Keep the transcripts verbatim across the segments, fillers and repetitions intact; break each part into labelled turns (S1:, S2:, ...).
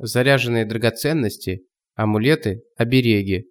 S1: заряженные драгоценности, амулеты, обереги.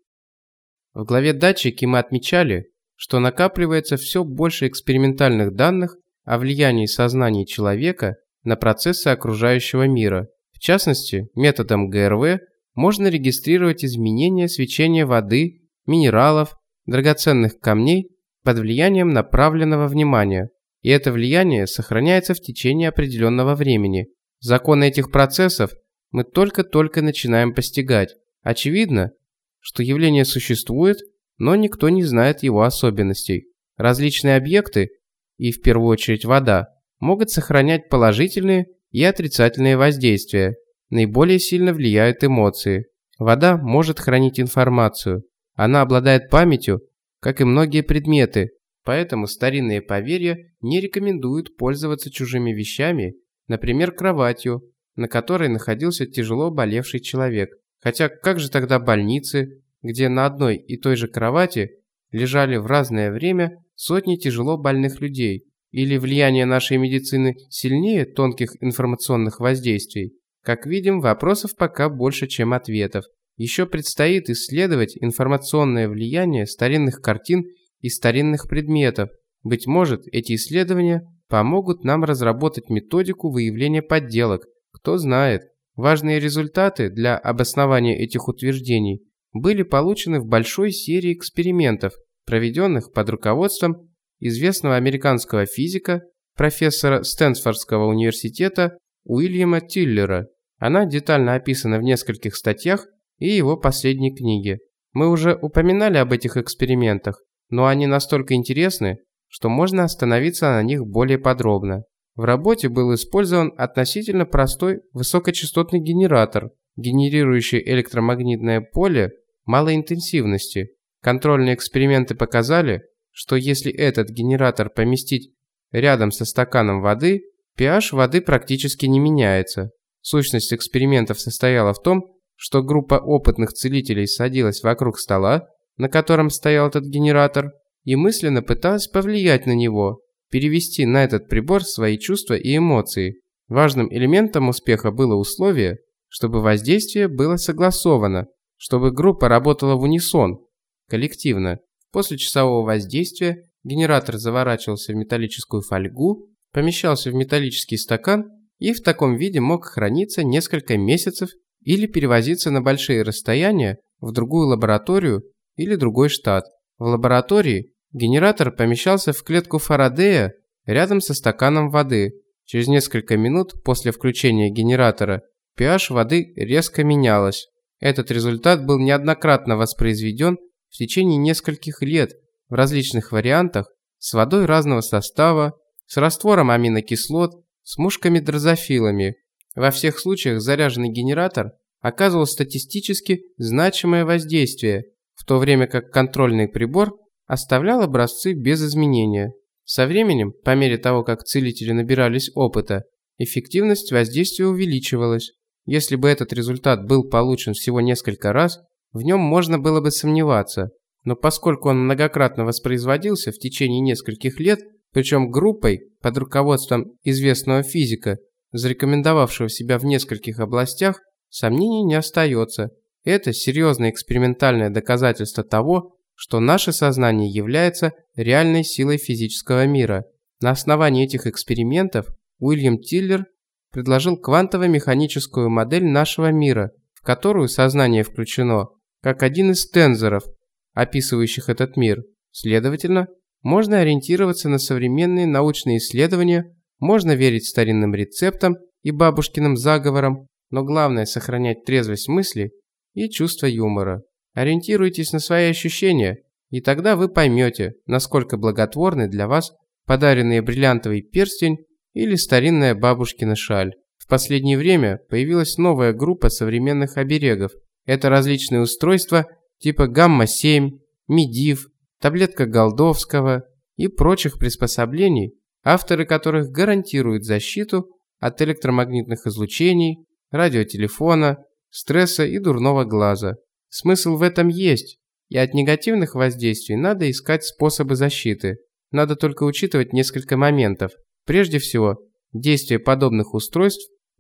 S1: В главе «Датчики» мы отмечали, что накапливается все больше экспериментальных данных о влиянии сознаний человека на процессы окружающего мира. В частности, методом гэ эр вэ можно регистрировать изменения свечения воды, минералов, драгоценных камней под влиянием направленного внимания, и это влияние сохраняется в течение определенного времени. Законы этих процессов мы только-только начинаем постигать. Очевидно, что явление существует, но никто не знает его особенностей. Различные объекты, и в первую очередь вода, могут сохранять положительные и отрицательные воздействия. Наиболее сильно влияют эмоции. Вода может хранить информацию. Она обладает памятью, как и многие предметы, поэтому старинные поверья не рекомендуют пользоваться чужими вещами, например, кроватью, на которой находился тяжело болевший человек. Хотя как же тогда больницы, где на одной и той же кровати лежали в разное время сотни тяжело больных людей? Или влияние нашей медицины сильнее тонких информационных воздействий? Как видим, вопросов пока больше, чем ответов. Еще предстоит исследовать информационное влияние старинных картин и старинных предметов. Быть может, эти исследования помогут нам разработать методику выявления подделок. Кто знает. Важные результаты для обоснования этих утверждений были получены в большой серии экспериментов, проведенных под руководством известного американского физика, профессора Стэнфордского университета Уильяма Тиллера. Она детально описана в нескольких статьях и его последней книге. Мы уже упоминали об этих экспериментах, но они настолько интересны, что можно остановиться на них более подробно. В работе был использован относительно простой высокочастотный генератор, генерирующий электромагнитное поле малой интенсивности. Контрольные эксперименты показали, что если этот генератор поместить рядом со стаканом воды, pH воды практически не меняется. Сущность экспериментов состояла в том, что группа опытных целителей садилась вокруг стола, на котором стоял этот генератор, и мысленно пыталась повлиять на него, перевести на этот прибор свои чувства и эмоции. Важным элементом успеха было условие, чтобы воздействие было согласовано, чтобы группа работала в унисон, коллективно. После часового воздействия генератор заворачивался в металлическую фольгу, помещался в металлический стакан и в таком виде мог храниться несколько месяцев или перевозиться на большие расстояния в другую лабораторию или другой штат. В лаборатории генератор помещался в клетку Фарадея рядом со стаканом воды. Через несколько минут после включения генератора pH воды резко менялась. Этот результат был неоднократно воспроизведен в течение нескольких лет в различных вариантах с водой разного состава, с раствором аминокислот, с мушками-дрозофилами. Во всех случаях заряженный генератор оказывал статистически значимое воздействие, в то время как контрольный прибор оставлял образцы без изменения. Со временем, по мере того, как целители набирались опыта, эффективность воздействия увеличивалась. Если бы этот результат был получен всего несколько раз, в нем можно было бы сомневаться, но поскольку он многократно воспроизводился в течение нескольких лет, причем группой под руководством известного физика, зарекомендовавшего себя в нескольких областях, сомнений не остается. Это серьезное экспериментальное доказательство того, что наше сознание является реальной силой физического мира. На основании этих экспериментов Уильям Тиллер предложил квантово-механическую модель нашего мира, в которую сознание включено как один из тензоров, описывающих этот мир. Следовательно, можно ориентироваться на современные научные исследования, можно верить старинным рецептам и бабушкиным заговорам, но главное сохранять трезвость мысли и чувство юмора. Ориентируйтесь на свои ощущения, и тогда вы поймете, насколько благотворны для вас подаренный бриллиантовый перстень или старинная бабушкина шаль. В последнее время появилась новая группа современных оберегов. Это различные устройства типа гамма семь, медив, таблетка Голдовского и прочих приспособлений, авторы которых гарантируют защиту от электромагнитных излучений, радиотелефона, стресса и дурного глаза. Смысл в этом есть, и от негативных воздействий надо искать способы защиты. Надо только учитывать несколько моментов. Прежде всего, действие подобных устройств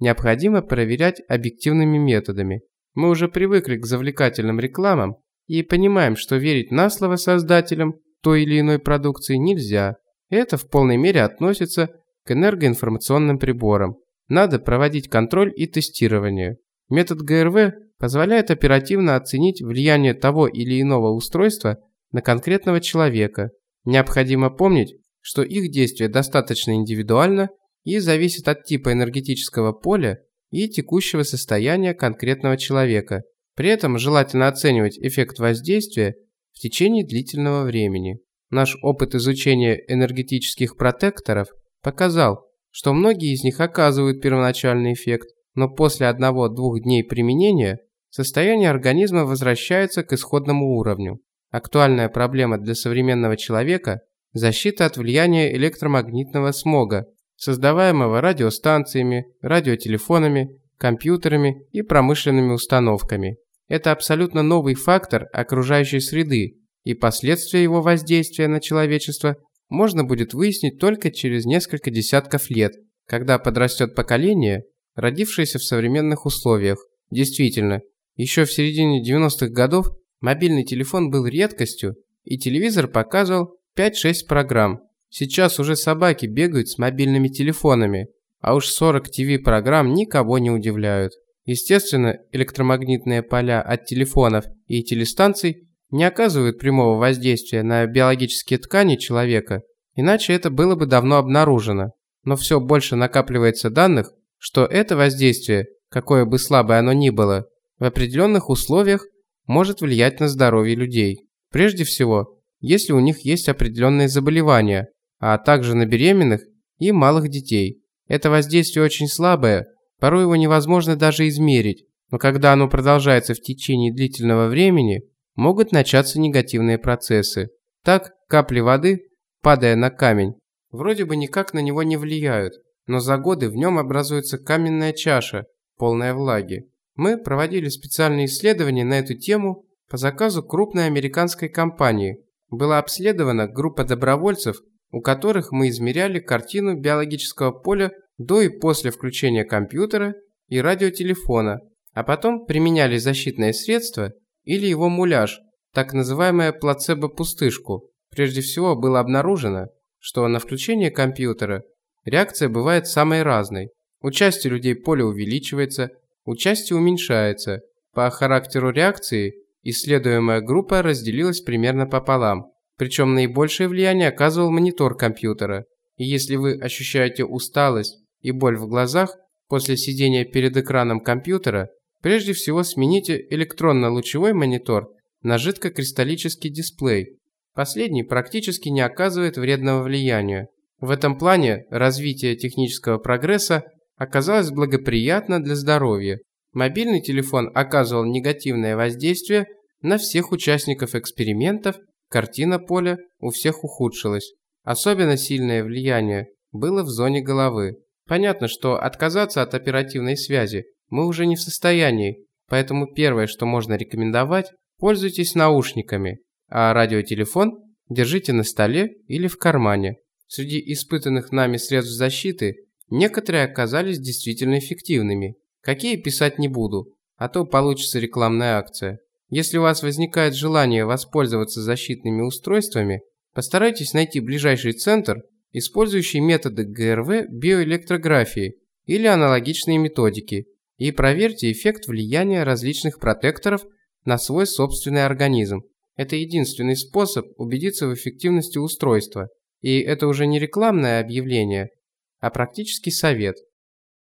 S1: необходимо проверять объективными методами. Мы уже привыкли к завлекательным рекламам и понимаем, что верить на слово создателям той или иной продукции нельзя. Это в полной мере относится к энергоинформационным приборам. Надо проводить контроль и тестирование. Метод ГРВ позволяет оперативно оценить влияние того или иного устройства на конкретного человека. Необходимо помнить, что их действие достаточно индивидуально и зависит от типа энергетического поля и текущего состояния конкретного человека. При этом желательно оценивать эффект воздействия в течение длительного времени. Наш опыт изучения энергетических протекторов показал, что многие из них оказывают первоначальный эффект, но после одного-двух дней применения состояние организма возвращается к исходному уровню. Актуальная проблема для современного человека – защита от влияния электромагнитного смога, создаваемого радиостанциями, радиотелефонами, компьютерами и промышленными установками. Это абсолютно новый фактор окружающей среды, и последствия его воздействия на человечество можно будет выяснить только через несколько десятков лет, когда подрастет поколение, родившееся в современных условиях. Действительно, еще в середине девяностых годов мобильный телефон был редкостью, и телевизор показывал пять-шесть программ. Сейчас уже собаки бегают с мобильными телефонами, а уж сорок ти ви-программ никого не удивляют. Естественно, электромагнитные поля от телефонов и телестанций не оказывают прямого воздействия на биологические ткани человека, иначе это было бы давно обнаружено. Но все больше накапливается данных, что это воздействие, какое бы слабое оно ни было, в определенных условиях может влиять на здоровье людей. Прежде всего, если у них есть определенные заболевания, а также на беременных и малых детей. Это воздействие очень слабое, порой его невозможно даже измерить, но когда оно продолжается в течение длительного времени, могут начаться негативные процессы. Так, капли воды, падая на камень, вроде бы никак на него не влияют, но за годы в нем образуется каменная чаша, полная влаги. Мы проводили специальные исследования на эту тему по заказу крупной американской компании. Была обследована группа добровольцев, у которых мы измеряли картину биологического поля до и после включения компьютера и радиотелефона, а потом применяли защитное средство или его муляж, так называемое плацебо-пустышку. Прежде всего было обнаружено, что на включение компьютера реакция бывает самой разной. У части людей поле увеличивается, у части уменьшается. По характеру реакции исследуемая группа разделилась примерно пополам. Причем наибольшее влияние оказывал монитор компьютера. И если вы ощущаете усталость и боль в глазах после сидения перед экраном компьютера, прежде всего смените электронно-лучевой монитор на жидкокристаллический дисплей. Последний практически не оказывает вредного влияния. В этом плане развитие технического прогресса оказалось благоприятно для здоровья. Мобильный телефон оказывал негативное воздействие на всех участников экспериментов, картина поля у всех ухудшилась. Особенно сильное влияние было в зоне головы. Понятно, что отказаться от оперативной связи мы уже не в состоянии, поэтому первое, что можно рекомендовать, пользуйтесь наушниками, а радиотелефон держите на столе или в кармане. Среди испытанных нами средств защиты некоторые оказались действительно эффективными. Какие писать не буду, а то получится рекламная акция. Если у вас возникает желание воспользоваться защитными устройствами, постарайтесь найти ближайший центр, использующий методы ГРВ биоэлектрографии или аналогичные методики, и проверьте эффект влияния различных протекторов на свой собственный организм. Это единственный способ убедиться в эффективности устройства. И это уже не рекламное объявление, а практический совет.